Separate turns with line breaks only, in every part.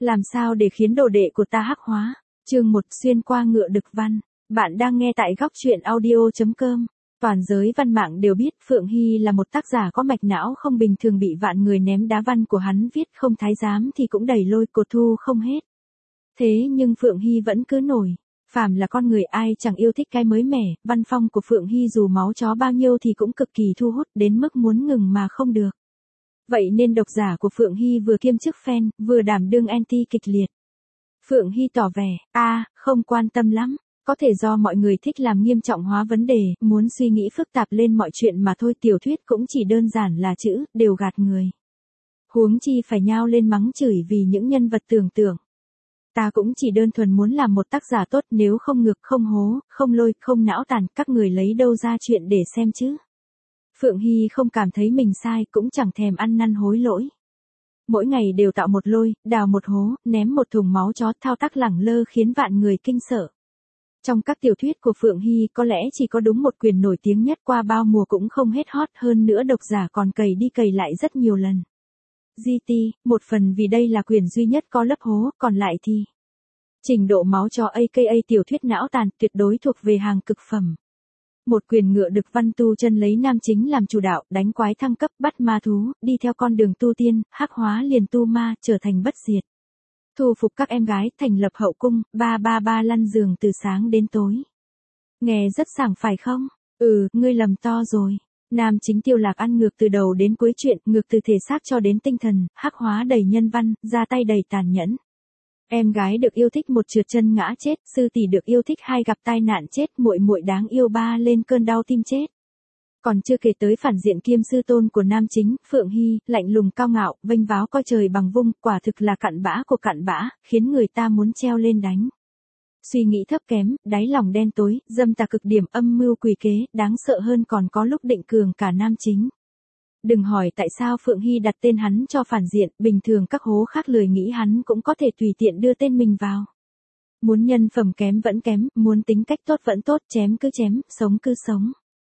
Làm sao để khiến đồ đệ của ta hắc hóa? Chương 1 xuyên qua ngựa đực văn. Bạn đang nghe tại góc truyện audio.com. Toàn giới văn mạng đều biết Phượng Hy là một tác giả có mạch não không bình thường, bị vạn người ném đá. Văn của hắn viết không thái giám thì cũng đầy lôi cột thu không hết. Thế nhưng Phượng Hy vẫn cứ nổi. Phàm là con người ai chẳng yêu thích cái mới mẻ, văn phong của Phượng Hy dù máu chó bao nhiêu thì cũng cực kỳ thu hút đến mức muốn ngừng mà không được. Vậy nên độc giả của Phượng Hy vừa kiêm chức fan, vừa đảm đương anti kịch liệt. Phượng Hy tỏ vẻ, không quan tâm lắm, có thể do mọi người thích làm nghiêm trọng hóa vấn đề, muốn suy nghĩ phức tạp lên mọi chuyện mà thôi. Tiểu thuyết cũng chỉ đơn giản là chữ, đều gạt người. Huống chi phải nhao lên mắng chửi vì những nhân vật tưởng tượng. Ta cũng chỉ đơn thuần muốn làm một tác giả tốt, nếu không ngược, không hố, không lôi, không não tàn, các người lấy đâu ra chuyện để xem chứ. Phượng Hy không cảm thấy mình sai, cũng chẳng thèm ăn năn hối lỗi. Mỗi ngày đều tạo một lôi, đào một hố, ném một thùng máu chó, thao tác lẳng lơ khiến vạn người kinh sợ. Trong các tiểu thuyết của Phượng Hy có lẽ chỉ có đúng một quyền nổi tiếng nhất, qua bao mùa cũng không hết hot, hơn nữa độc giả còn cày đi cày lại rất nhiều lần. GT, một phần vì đây là quyền duy nhất có lấp hố, còn lại thì trình độ máu chó aka tiểu thuyết não tàn tuyệt đối thuộc về hàng cực phẩm. Một quyền ngựa đực văn tu chân lấy nam chính làm chủ đạo, đánh quái thăng cấp, bắt ma thú, đi theo con đường tu tiên, hắc hóa liền tu ma, trở thành bất diệt. Thu phục các em gái, thành lập hậu cung, 333 lăn giường từ sáng đến tối. Nghe rất sảng phải không? Ngươi lầm to rồi. Nam chính Tiêu Lạc ăn ngược từ đầu đến cuối chuyện, ngược từ thể xác cho đến tinh thần, hắc hóa đầy nhân văn, ra tay đầy tàn nhẫn. Em gái được yêu thích một trượt chân ngã chết, sư tỷ được yêu thích hai gặp tai nạn chết, muội muội đáng yêu ba lên cơn đau tim chết. Còn chưa kể tới phản diện kiêm sư tôn của nam chính, Phượng Hy, lạnh lùng cao ngạo, vênh váo coi trời bằng vung, quả thực là cặn bã của cặn bã, khiến người ta muốn treo lên đánh. Suy nghĩ thấp kém, đáy lòng đen tối, dâm tà cực điểm, âm mưu quỷ kế, đáng sợ hơn còn có lúc định cường cả nam chính. Đừng hỏi tại sao Phượng Hy đặt tên hắn cho phản diện, bình thường các hố khác lười nghĩ hắn cũng có thể tùy tiện đưa tên mình vào. Muốn nhân phẩm kém vẫn kém, muốn tính cách tốt vẫn tốt, chém cứ chém, sống cứ sống.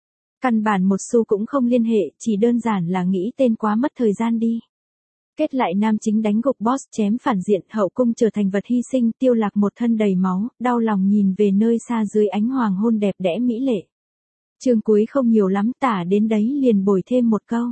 Căn bản một xu cũng không liên hệ, chỉ đơn giản là nghĩ tên quá mất thời gian đi. Kết lại nam chính đánh gục boss, chém phản diện, hậu cung trở thành vật hy sinh, Tiêu Lạc một thân đầy máu, đau lòng nhìn về nơi xa dưới ánh hoàng hôn đẹp đẽ mỹ lệ. Chương cuối không nhiều lắm, tả đến đấy liền bồi thêm một câu.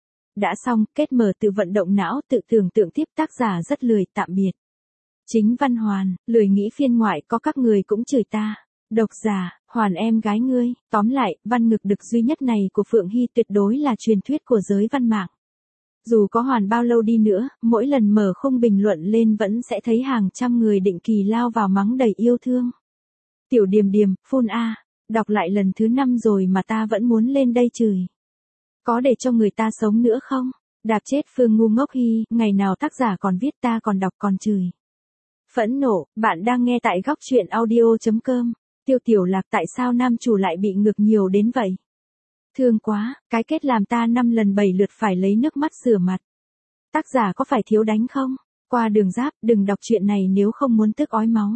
Đã xong, kết mở tự vận động não, tự tưởng tượng tiếp, tác giả rất lười, tạm biệt. Chính văn hoàn, lười nghĩ phiên ngoại, có các người cũng chửi ta. Độc giả, hoàn em gái ngươi, tóm lại, văn ngực đực duy nhất này của Phượng Hy tuyệt đối là truyền thuyết của giới văn mạng. Dù có hoàn bao lâu đi nữa, mỗi lần mở khung bình luận lên vẫn sẽ thấy hàng trăm người định kỳ lao vào mắng đầy yêu thương. Tiểu Điềm Điềm, phun a, đọc lại lần thứ 5 rồi mà ta vẫn muốn lên đây chửi. Có để cho người ta sống nữa không? Đạp chết Phương ngu ngốc Hy, ngày nào tác giả còn viết ta còn đọc còn chửi. Phẫn nộ, bạn đang nghe tại góc truyện audio.com. Tiêu Tiểu Lạc, tại sao nam chủ lại bị ngược nhiều đến vậy? Thương quá, cái kết làm ta 5 lần 7 lượt phải lấy nước mắt rửa mặt. Tác giả có phải thiếu đánh không? Qua đường giáp, đừng đọc chuyện này nếu không muốn tức ói máu.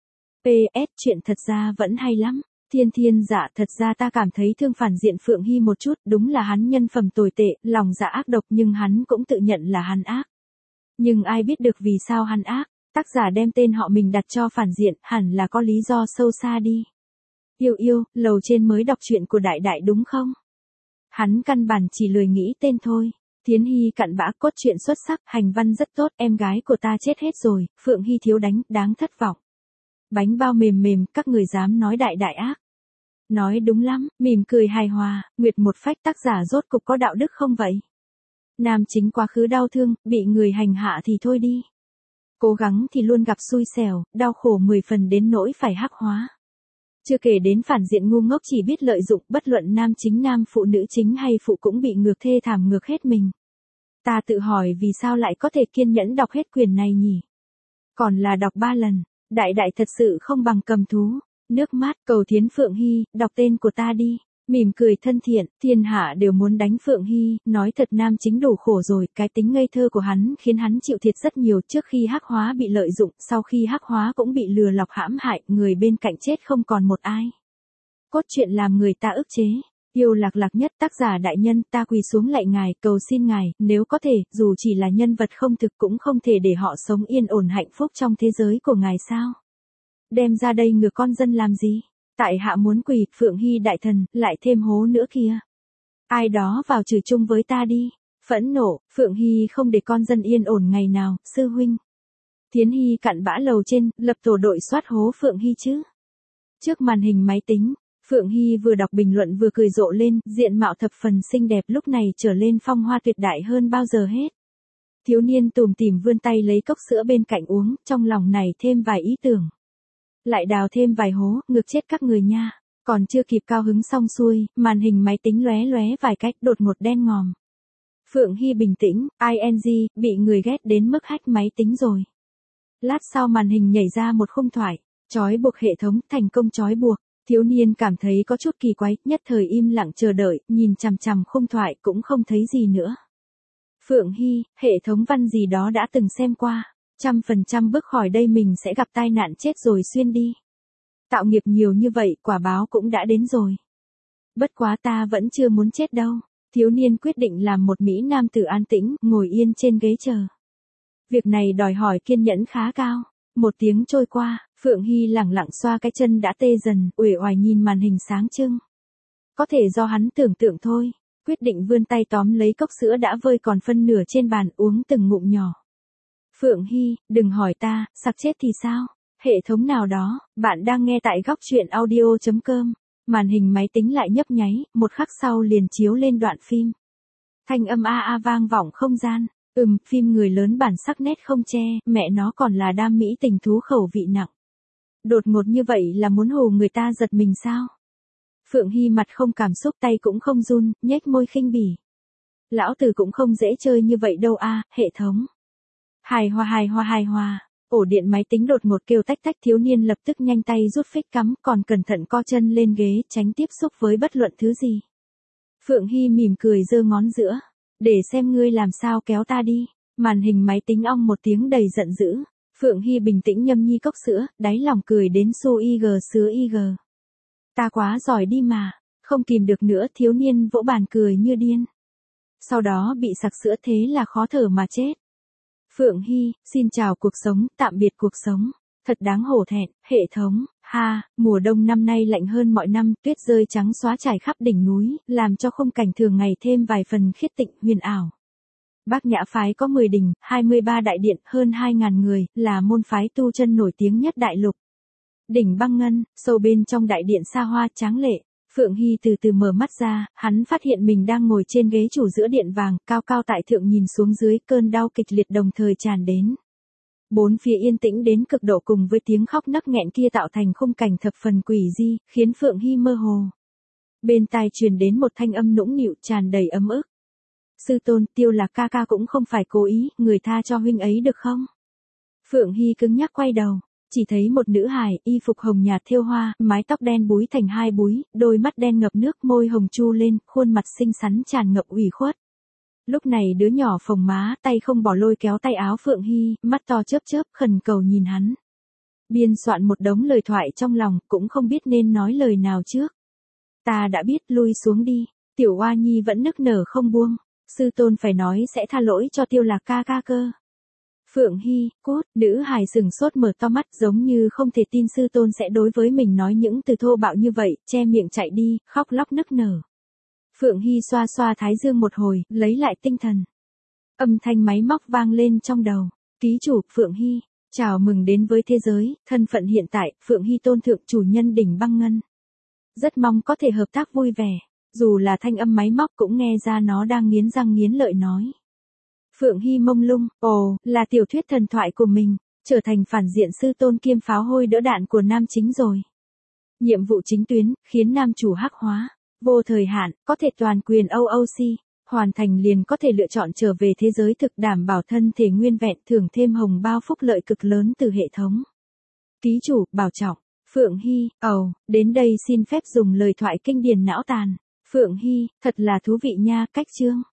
PS, chuyện thật ra vẫn hay lắm. Thiên dạ, thật ra ta cảm thấy thương phản diện Phượng Hy một chút, đúng là hắn nhân phẩm tồi tệ, lòng dạ ác độc, nhưng hắn cũng tự nhận là hắn ác. Nhưng ai biết được vì sao hắn ác? Tác giả đem tên họ mình đặt cho phản diện, hẳn là có lý do sâu xa đi. Yêu, lầu trên mới đọc chuyện của Đại Đại đúng không? Hắn căn bản chỉ lười nghĩ tên thôi. Thiến Hy cặn bã, cốt truyện xuất sắc, hành văn rất tốt, em gái của ta chết hết rồi, Phượng Hy thiếu đánh, đáng thất vọng. Bánh bao mềm, các người dám nói Đại Đại ác. Nói đúng lắm, mỉm cười hài hòa, nguyệt một phách, tác giả rốt cục có đạo đức không vậy? Nam chính quá khứ đau thương, bị người hành hạ thì thôi đi. Cố gắng thì luôn gặp xui xẻo, đau khổ 10 phần đến nỗi phải hắc hóa. Chưa kể đến phản diện ngu ngốc chỉ biết lợi dụng, bất luận nam chính nam phụ nữ chính hay phụ cũng bị ngược thê thảm ngược hết mình. Ta tự hỏi vì sao lại có thể kiên nhẫn đọc hết quyền này nhỉ? Còn là đọc 3 lần, Đại Đại thật sự không bằng cầm thú. Nước mắt, cầu Thiến Phượng Hy, đọc tên của ta đi. Mỉm cười thân thiện, thiên hạ đều muốn đánh Phượng Hy, nói thật nam chính đủ khổ rồi, cái tính ngây thơ của hắn khiến hắn chịu thiệt rất nhiều, trước khi hắc hóa bị lợi dụng, sau khi hắc hóa cũng bị lừa lọc hãm hại, người bên cạnh chết không còn một ai. Cốt truyện làm người ta ức chế. Yêu Lạc Lạc Nhất, tác giả đại nhân, ta quỳ xuống lạy ngài, cầu xin ngài, nếu có thể, dù chỉ là nhân vật không thực cũng không thể để họ sống yên ổn hạnh phúc trong thế giới của ngài sao? Đem ra đây ngược con dân làm gì? Tại hạ muốn quỳ, Phượng Hy đại thần, lại thêm hố nữa kìa. Ai đó vào trừ chung với ta đi. Phẫn nộ, Phượng Hy không để con dân yên ổn ngày nào, sư huynh. Thiến Hy cặn bã lầu trên, lập tổ đội soát hố Phượng Hy chứ. Trước màn hình máy tính, Phượng Hy vừa đọc bình luận vừa cười rộ lên, diện mạo thập phần xinh đẹp lúc này trở lên phong hoa tuyệt đại hơn bao giờ hết. Thiếu niên tủm tỉm vươn tay lấy cốc sữa bên cạnh uống, trong lòng này thêm vài ý tưởng. Lại đào thêm vài hố, ngược chết các người nha. Còn chưa kịp cao hứng xong xuôi, màn hình máy tính lóe lóe vài cách đột ngột đen ngòm. Phượng Hy bình tĩnh, ing, bị người ghét đến mức hack máy tính rồi. Lát sau màn hình nhảy ra một khung thoại, trói buộc hệ thống, thành công trói buộc. Thiếu niên cảm thấy có chút kỳ quái, nhất thời im lặng chờ đợi, nhìn chằm chằm khung thoại cũng không thấy gì nữa. Phượng Hy, hệ thống văn gì đó đã từng xem qua, 100% bước khỏi đây mình sẽ gặp tai nạn chết rồi xuyên đi. Tạo nghiệp nhiều như vậy, quả báo cũng đã đến rồi. Bất quá ta vẫn chưa muốn chết đâu. Thiếu niên quyết định làm một mỹ nam tử an tĩnh, ngồi yên trên ghế chờ. Việc này đòi hỏi kiên nhẫn khá cao. Một tiếng trôi qua, Phượng Hy lẳng lặng xoa cái chân đã tê dần, uể oải nhìn màn hình sáng trưng. Có thể do hắn tưởng tượng thôi. Quyết định vươn tay tóm lấy cốc sữa đã vơi còn phân nửa trên bàn, uống từng ngụm nhỏ. Phượng Hy, đừng hỏi ta, sặc chết thì sao? Hệ thống nào đó, bạn đang nghe tại góc truyện audio.com. Màn hình máy tính lại nhấp nháy, một khắc sau liền chiếu lên đoạn phim. Thanh âm a a vang vọng không gian. Phim người lớn bản sắc nét không che, mẹ nó còn là đam mỹ tình thú khẩu vị nặng. Đột ngột như vậy là muốn hù người ta giật mình sao? Phượng Hy mặt không cảm xúc, tay cũng không run, nhếch môi khinh bỉ. Lão tử cũng không dễ chơi như vậy đâu a, hệ thống. Hài hòa. Ổ điện máy tính đột ngột kêu tách tách, thiếu niên lập tức nhanh tay rút phích cắm, còn cẩn thận co chân lên ghế, tránh tiếp xúc với bất luận thứ gì. Phượng Hy mỉm cười giơ ngón giữa. Để xem ngươi làm sao kéo ta đi. Màn hình máy tính ong một tiếng đầy giận dữ. Phượng Hy bình tĩnh nhâm nhi cốc sữa, đáy lòng cười đến su ig sứa ig. Ta quá giỏi đi mà. Không kìm được nữa, thiếu niên vỗ bàn cười như điên. Sau đó bị sặc sữa thế là khó thở mà chết. Phượng Hy, xin chào cuộc sống, tạm biệt cuộc sống. Thật đáng hổ thẹn, hệ thống, mùa đông năm nay lạnh hơn mọi năm, tuyết rơi trắng xóa trải khắp đỉnh núi, làm cho khung cảnh thường ngày thêm vài phần khiết tịnh, huyền ảo. Bát Nhã phái có 10 đình, 23 đại điện, hơn 2.000 người, là môn phái tu chân nổi tiếng nhất đại lục. Đỉnh Băng Ngân, sâu bên trong đại điện xa hoa tráng lệ. Phượng Hy từ từ mở mắt ra, hắn phát hiện mình đang ngồi trên ghế chủ giữa điện vàng, cao cao tại thượng nhìn xuống dưới, cơn đau kịch liệt đồng thời tràn đến. Bốn phía yên tĩnh đến cực độ cùng với tiếng khóc nấc nghẹn kia tạo thành khung cảnh thập phần quỷ dị, khiến Phượng Hy mơ hồ. Bên tai truyền đến một thanh âm nũng nịu tràn đầy ấm ức. Sư tôn, Tiêu Lạc ca ca cũng không phải cố ý, người tha cho huynh ấy được không? Phượng Hy cứng nhắc quay đầu. Chỉ thấy một nữ hài, y phục hồng nhạt thêu hoa, mái tóc đen búi thành hai búi, đôi mắt đen ngập nước, môi hồng chu lên, khuôn mặt xinh xắn tràn ngập ủy khuất. Lúc này đứa nhỏ phồng má, tay không bỏ lôi kéo tay áo Phượng Hy, mắt to chớp chớp, khẩn cầu nhìn hắn. Biên soạn một đống lời thoại trong lòng, cũng không biết nên nói lời nào trước. Ta đã biết, lui xuống đi. Tiểu Oa Nhi vẫn nức nở không buông. Sư tôn phải nói sẽ tha lỗi cho Tiêu Lạc ca ca cơ. Phượng Hy, cút, nữ hài sừng sốt mở to mắt giống như không thể tin sư tôn sẽ đối với mình nói những từ thô bạo như vậy, che miệng chạy đi, khóc lóc nức nở. Phượng Hy xoa xoa thái dương một hồi, lấy lại tinh thần. Âm thanh máy móc vang lên trong đầu. Ký chủ, Phượng Hy, chào mừng đến với thế giới, thân phận hiện tại, Phượng Hy tôn thượng chủ nhân đỉnh Băng Ngân. Rất mong có thể hợp tác vui vẻ, dù là thanh âm máy móc cũng nghe ra nó đang nghiến răng nghiến lợi nói. Phượng Hy mông lung, là tiểu thuyết thần thoại của mình, trở thành phản diện sư tôn kiêm pháo hôi đỡ đạn của nam chính rồi. Nhiệm vụ chính tuyến, khiến nam chủ hắc hóa, vô thời hạn, có thể toàn quyền OOC, hoàn thành liền có thể lựa chọn trở về thế giới thực, đảm bảo thân thể nguyên vẹn, thưởng thêm hồng bao phúc lợi cực lớn từ hệ thống. Ký chủ, bảo trọng, Phượng Hy, đến đây xin phép dùng lời thoại kinh điển não tàn. Phượng Hy, thật là thú vị nha, cách chương.